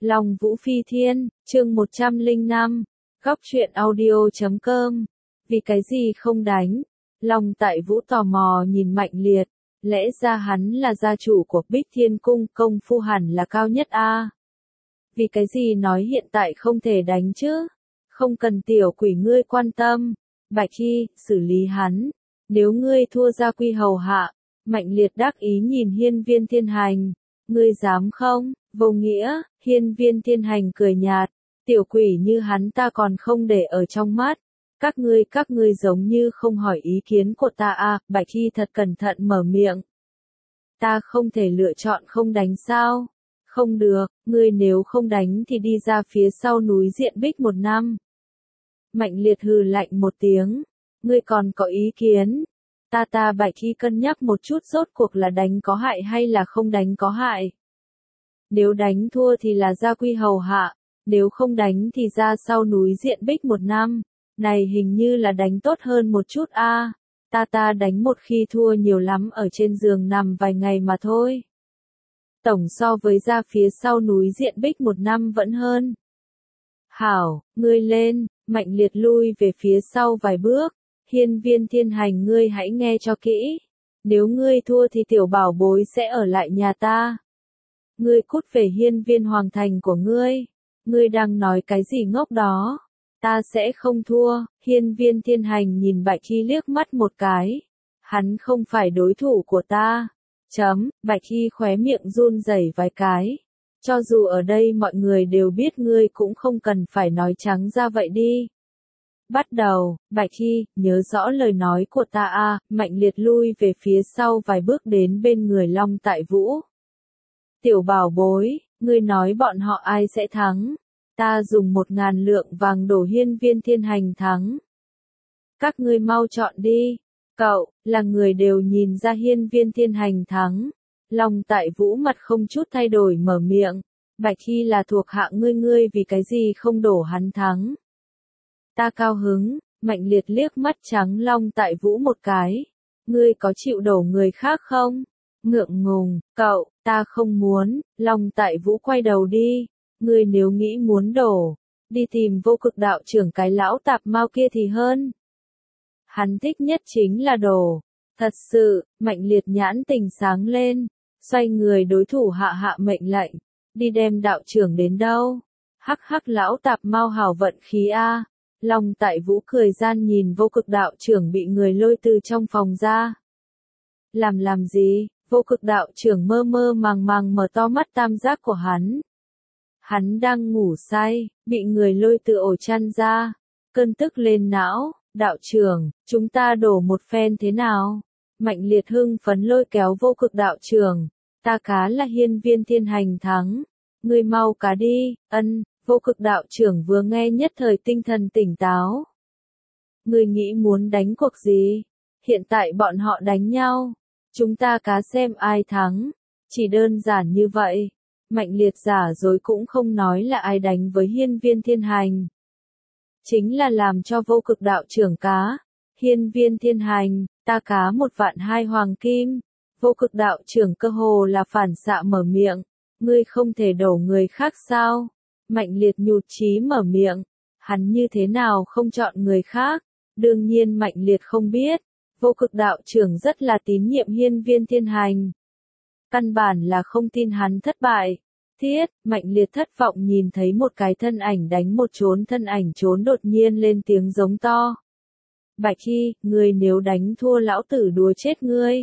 Long Vũ Phi Thiên, chương 105, góc truyện audio.com. Vì cái gì không đánh? Long Tại Vũ tò mò nhìn Mạnh Liệt, lẽ ra hắn là gia chủ của Bích Thiên Cung, công phu hẳn là cao nhất a. Vì cái gì nói hiện tại không thể đánh chứ? Không cần tiểu quỷ ngươi quan tâm. Bạch Hy, xử lý hắn. Nếu ngươi thua gia quy hầu hạ. Mạnh Liệt đắc ý nhìn Hiên Viên Thiên Hành. Ngươi dám không? Vô nghĩa, Hiên Viên Thiên Hành cười nhạt. Tiểu quỷ như hắn ta còn không để ở trong mắt. Các ngươi giống như không hỏi ý kiến của ta à, Bạch Hy thật cẩn thận mở miệng. Ta không thể lựa chọn không đánh sao? Không được, ngươi nếu không đánh thì đi ra phía sau núi Diện Bích một năm. Mạnh Liệt hừ lạnh một tiếng. Ngươi còn có ý kiến? Ta Bạch Hy cân nhắc một chút rốt cuộc là đánh có hại hay là không đánh có hại. Nếu đánh thua thì là gia quy hầu hạ, nếu không đánh thì ra sau núi Diện Bích một năm. Này hình như là đánh tốt hơn một chút a. Ta đánh một khi thua nhiều lắm ở trên giường nằm vài ngày mà thôi. Tổng so với ra phía sau núi Diện Bích một năm vẫn hơn. Hảo, ngươi lên, Mạnh Liệt lui về phía sau vài bước. Hiên Viên Thiên Hành, ngươi hãy nghe cho kỹ. Nếu ngươi thua thì tiểu bảo bối sẽ ở lại nhà ta. Ngươi cút về Hiên Viên Hoàng Thành của ngươi. Ngươi đang nói cái gì ngốc đó? Ta sẽ không thua. Hiên Viên Thiên Hành nhìn Bạch Hy liếc mắt một cái. Hắn không phải đối thủ của ta. Bạch Hy khóe miệng run rẩy vài cái. Cho dù ở đây mọi người đều biết ngươi cũng không cần phải nói trắng ra vậy đi. Bắt đầu, Bạch Hy, nhớ rõ lời nói của ta a. Mạnh Liệt lui về phía sau vài bước đến bên người Long Tại Vũ. Tiểu bảo bối, ngươi nói bọn họ ai sẽ thắng? Ta dùng 1000 lượng vàng đổ Hiên Viên Thiên Hành thắng. Các ngươi mau chọn đi. Cậu, là người đều nhìn ra Hiên Viên Thiên Hành thắng. Long Tại Vũ mặt không chút thay đổi mở miệng. Bạch Hy là thuộc hạ ngươi vì cái gì không đổ hắn thắng? Ta cao hứng. Mạnh Liệt liếc mắt trắng Long Tại Vũ một cái. Ngươi có chịu đổ người khác không? Ngượng ngùng, cậu, ta không muốn. Long Tại Vũ quay đầu đi. Ngươi nếu nghĩ muốn đổ, đi tìm Vô Cực đạo trưởng cái lão tạp mau kia thì hơn. Hắn thích nhất chính là đổ. Thật sự, Mạnh Liệt nhãn tình sáng lên, xoay người đối thủ hạ mệnh lệnh, đi đem đạo trưởng đến đâu? Hắc lão tạp mau hảo vận khí a. Long Tại Vũ cười gian nhìn Vô Cực đạo trưởng bị người lôi từ trong phòng ra. Làm gì? Vô Cực đạo trưởng mơ màng mở to mắt tam giác của hắn. Hắn đang ngủ say, bị người lôi từ ổ chăn ra. Cơn tức lên não, đạo trưởng, chúng ta đổ một phen thế nào? Mạnh Liệt hưng phấn lôi kéo Vô Cực đạo trưởng. Ta cá là Hiên Viên Thiên Hành thắng. Ngươi mau cá đi, Vô Cực đạo trưởng vừa nghe nhất thời tinh thần tỉnh táo. Ngươi nghĩ muốn đánh cuộc gì? Hiện tại bọn họ đánh nhau. Chúng ta cá xem ai thắng. Chỉ đơn giản như vậy. Mạnh Liệt giả dối cũng không nói là ai đánh với Hiên Viên Thiên Hành. Chính là làm cho Vô Cực đạo trưởng cá. Hiên Viên Thiên Hành, ta cá 1.200.000 hoàng kim. Vô Cực đạo trưởng cơ hồ là phản xạ mở miệng. Ngươi không thể đổ người khác sao? Mạnh Liệt nhụt chí mở miệng. Hắn như thế nào không chọn người khác? Đương nhiên Mạnh Liệt không biết. Vô Cực đạo trưởng rất là tín nhiệm Hiên Viên Thiên Hành. Căn bản là không tin hắn thất bại. Mạnh Liệt thất vọng nhìn thấy một cái thân ảnh đánh một thân ảnh trốn đột nhiên lên tiếng giống to. Bạch Hy, ngươi nếu đánh thua lão tử đùa chết ngươi.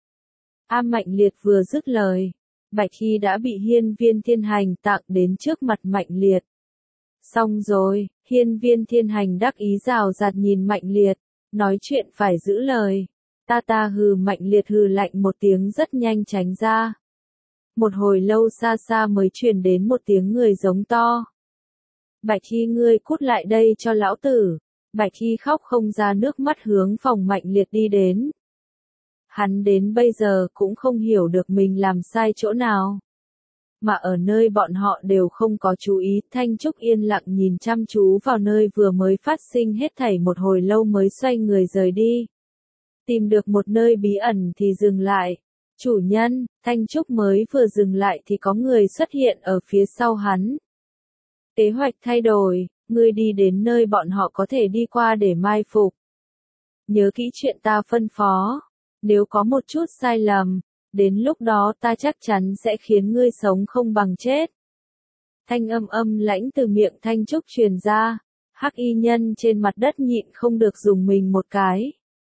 Mạnh Liệt vừa dứt lời. Bạch Hy đã bị Hiên Viên Thiên Hành tặng đến trước mặt Mạnh Liệt. Xong rồi, Hiên Viên Thiên Hành đắc ý rào rạt nhìn Mạnh Liệt. Nói chuyện phải giữ lời. Ta hừ. Mạnh Liệt hừ lạnh một tiếng rất nhanh tránh ra. Một hồi lâu xa mới truyền đến một tiếng người giống to. Bạch Hy, ngươi cút lại đây cho lão tử. Bạch Hy khóc không ra nước mắt hướng phòng Mạnh Liệt đi đến. Hắn đến bây giờ cũng không hiểu được mình làm sai chỗ nào. Mà ở nơi bọn họ đều không có chú ý, Thanh Trúc yên lặng nhìn chăm chú vào nơi vừa mới phát sinh hết thảy một hồi lâu mới xoay người rời đi. Tìm được một nơi bí ẩn thì dừng lại. Chủ nhân, Thanh Trúc mới vừa dừng lại thì có người xuất hiện ở phía sau hắn. Kế hoạch thay đổi, ngươi đi đến nơi bọn họ có thể đi qua để mai phục. Nhớ kỹ chuyện ta phân phó. Nếu có một chút sai lầm, đến lúc đó ta chắc chắn sẽ khiến ngươi sống không bằng chết. Thanh âm âm lãnh từ miệng Thanh Trúc truyền ra, Hắc y nhân trên mặt đất nhịn không được dùng mình một cái.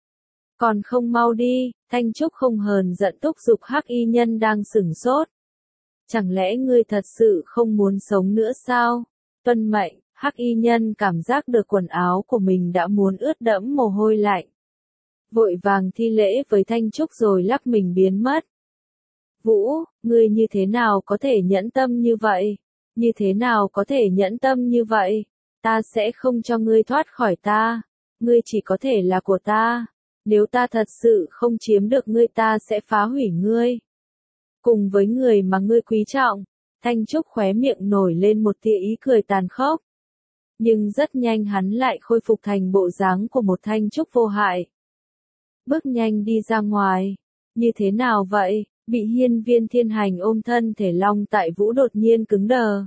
Còn không mau đi, Thanh Trúc không hờn giận thúc giục Hắc y nhân đang sửng sốt. Chẳng lẽ ngươi thật sự không muốn sống nữa sao? Tuân mệnh, Hắc y nhân cảm giác được quần áo của mình đã muốn ướt đẫm mồ hôi lạnh. Vội vàng thi lễ với Thanh Trúc rồi lắc mình biến mất. Vũ, ngươi như thế nào có thể nhẫn tâm như vậy? Như thế nào có thể nhẫn tâm như vậy? Ta sẽ không cho ngươi thoát khỏi ta. Ngươi chỉ có thể là của ta. Nếu ta thật sự không chiếm được ngươi ta sẽ phá hủy ngươi. Cùng với người mà ngươi quý trọng, Thanh Trúc khóe miệng nổi lên một tia ý cười tàn khốc. Nhưng rất nhanh hắn lại khôi phục thành bộ dáng của một Thanh Trúc vô hại. Bước nhanh đi ra ngoài. Như thế nào vậy? Bị Hiên Viên Thiên Hành ôm thân thể Long Tại Vũ đột nhiên cứng đờ.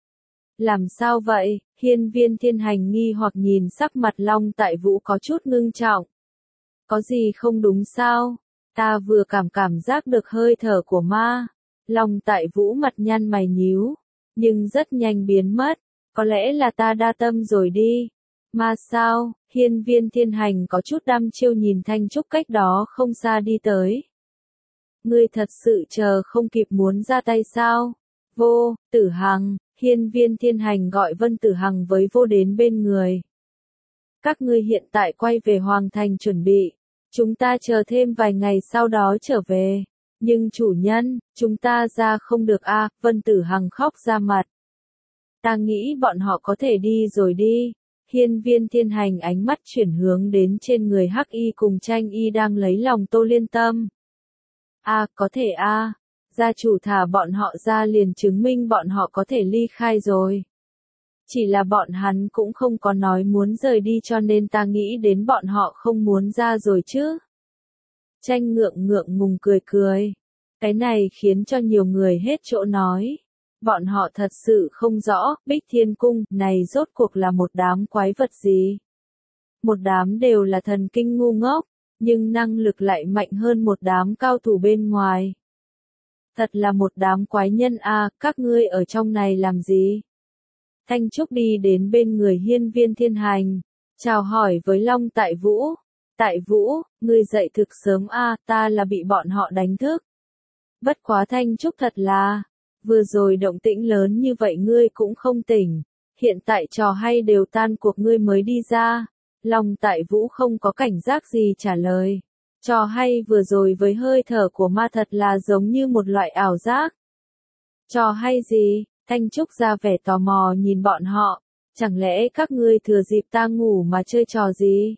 Làm sao vậy? Hiên Viên Thiên Hành nghi hoặc nhìn sắc mặt Long Tại Vũ có chút ngưng trọng. Có gì không đúng sao? Ta vừa cảm giác được hơi thở của ma. Long Tại Vũ mặt nhăn mày nhíu, nhưng rất nhanh biến mất. Có lẽ là ta đa tâm rồi đi. Ma sao? Hiên Viên Thiên Hành có chút đăm chiêu nhìn Thanh Trúc cách đó không xa đi tới. Ngươi thật sự chờ không kịp muốn ra tay sao? Vô, Tử Hằng, Hiên Viên Thiên Hành gọi Vân Tử Hằng với Vô đến bên người. Các ngươi hiện tại quay về Hoàng Thành chuẩn bị. Chúng ta chờ thêm vài ngày sau đó trở về. Nhưng chủ nhân, chúng ta ra không được a, Vân Tử Hằng khóc ra mặt. Ta nghĩ bọn họ có thể đi rồi đi. Hiên Viên Thiên Hành ánh mắt chuyển hướng đến trên người Hắc Y cùng Tranh Y đang lấy lòng Tô Liên Tâm. Có thể gia chủ thả bọn họ ra liền chứng minh bọn họ có thể ly khai rồi. Chỉ là bọn hắn cũng không có nói muốn rời đi cho nên ta nghĩ đến bọn họ không muốn ra rồi chứ. Tranh ngượng ngùng cười cười. Cái này khiến cho nhiều người hết chỗ nói. Bọn họ thật sự không rõ, Bích Thiên Cung này rốt cuộc là một đám quái vật gì. Một đám đều là thần kinh ngu ngốc, nhưng năng lực lại mạnh hơn một đám cao thủ bên ngoài. Thật là một đám quái nhân các ngươi ở trong này làm gì? Thanh Trúc đi đến bên người Hiên Viên Thiên Hành, chào hỏi với Long Tại Vũ. Tại Vũ, ngươi dậy thực sớm ta là bị bọn họ đánh thức. Bất quá Thanh Trúc thật là, vừa rồi động tĩnh lớn như vậy ngươi cũng không tỉnh, hiện tại trò hay đều tan cuộc ngươi mới đi ra. Long Tại Vũ không có cảnh giác gì trả lời. Trò hay vừa rồi với hơi thở của ma thật là giống như một loại ảo giác. Trò hay gì? Thanh Trúc ra vẻ tò mò nhìn bọn họ. Chẳng lẽ các ngươi thừa dịp ta ngủ mà chơi trò gì?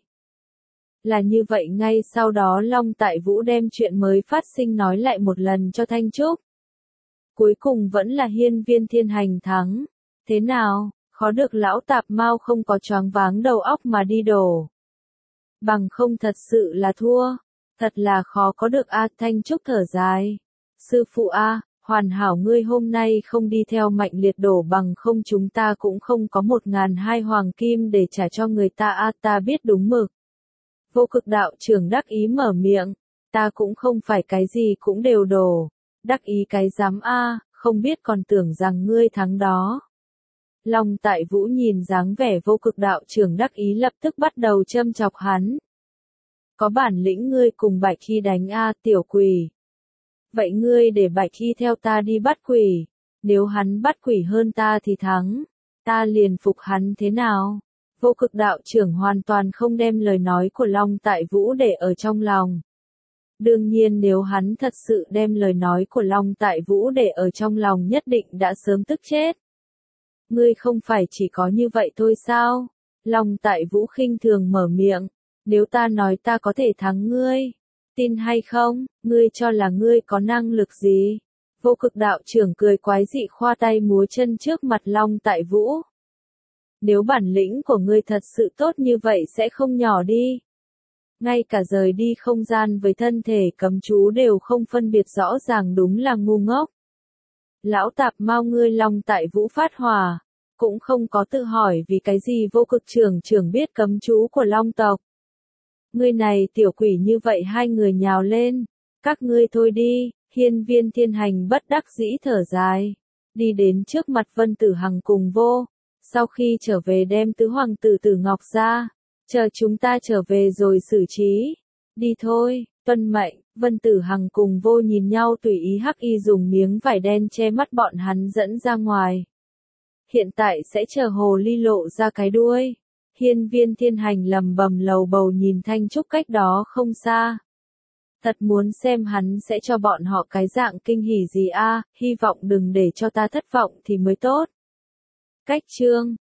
Là như vậy ngay sau đó Long Tại Vũ đem chuyện mới phát sinh nói lại một lần cho Thanh Trúc. Cuối cùng vẫn là Hiên Viên Thiên Hành thắng. Thế nào, khó được lão tạp mau không có choáng váng đầu óc mà đi đổ. Bằng không thật sự là thua. Thật là khó có được Thanh Trúc thở dài. Sư phụ hoàn hảo ngươi hôm nay không đi theo Mạnh Liệt đổ bằng không chúng ta cũng không có 1.200 hoàng kim để trả cho người ta ta biết đúng mực. Vô Cực đạo trưởng đắc ý mở miệng. Ta cũng không phải cái gì cũng đều đổ. Đắc ý cái dám không biết còn tưởng rằng ngươi thắng đó. Long Tại Vũ nhìn dáng vẻ Vô Cực đạo trưởng đắc ý lập tức bắt đầu châm chọc hắn. Có bản lĩnh ngươi cùng Bạch Khi đánh tiểu quỷ. Vậy ngươi để Bạch Khi theo ta đi bắt quỷ. Nếu hắn bắt quỷ hơn ta thì thắng. Ta liền phục hắn thế nào? Vô Cực đạo trưởng hoàn toàn không đem lời nói của Long Tại Vũ để ở trong lòng. Đương nhiên nếu hắn thật sự đem lời nói của Long Tại Vũ để ở trong lòng nhất định đã sớm tức chết. Ngươi không phải chỉ có như vậy thôi sao? Long Tại Vũ khinh thường mở miệng. Nếu ta nói ta có thể thắng ngươi, tin hay không, ngươi cho là ngươi có năng lực gì? Vô Cực đạo trưởng cười quái dị khoa tay múa chân trước mặt Long Tại Vũ. Nếu bản lĩnh của ngươi thật sự tốt như vậy sẽ không nhỏ đi. Ngay cả rời đi không gian với thân thể cấm chú đều không phân biệt rõ ràng đúng là ngu ngốc. Lão tạp mau ngươi Long Tại Vũ phát hỏa. cũng không có tự hỏi vì cái gì vô cực trưởng biết cấm chú của Long tộc. Ngươi này tiểu quỷ như vậy hai người nhào lên, các ngươi thôi đi, Hiên Viên Thiên Hành bất đắc dĩ thở dài, đi đến trước mặt Vân Tử Hằng cùng vô, sau khi trở về đem tứ hoàng tử Tử Ngọc ra, chờ chúng ta trở về rồi xử trí, đi thôi, tuân mệnh. Vân Tử Hằng cùng vô nhìn nhau tùy ý hắc y dùng miếng vải đen che mắt bọn hắn dẫn ra ngoài. Hiện tại sẽ chờ hồ ly lộ ra cái đuôi. Hiên Viên Thiên Hành lầm bầm lầu bầu nhìn Thanh Trúc cách đó không xa. Thật muốn xem hắn sẽ cho bọn họ cái dạng kinh hỉ gì a, hy vọng đừng để cho ta thất vọng thì mới tốt. Cách chương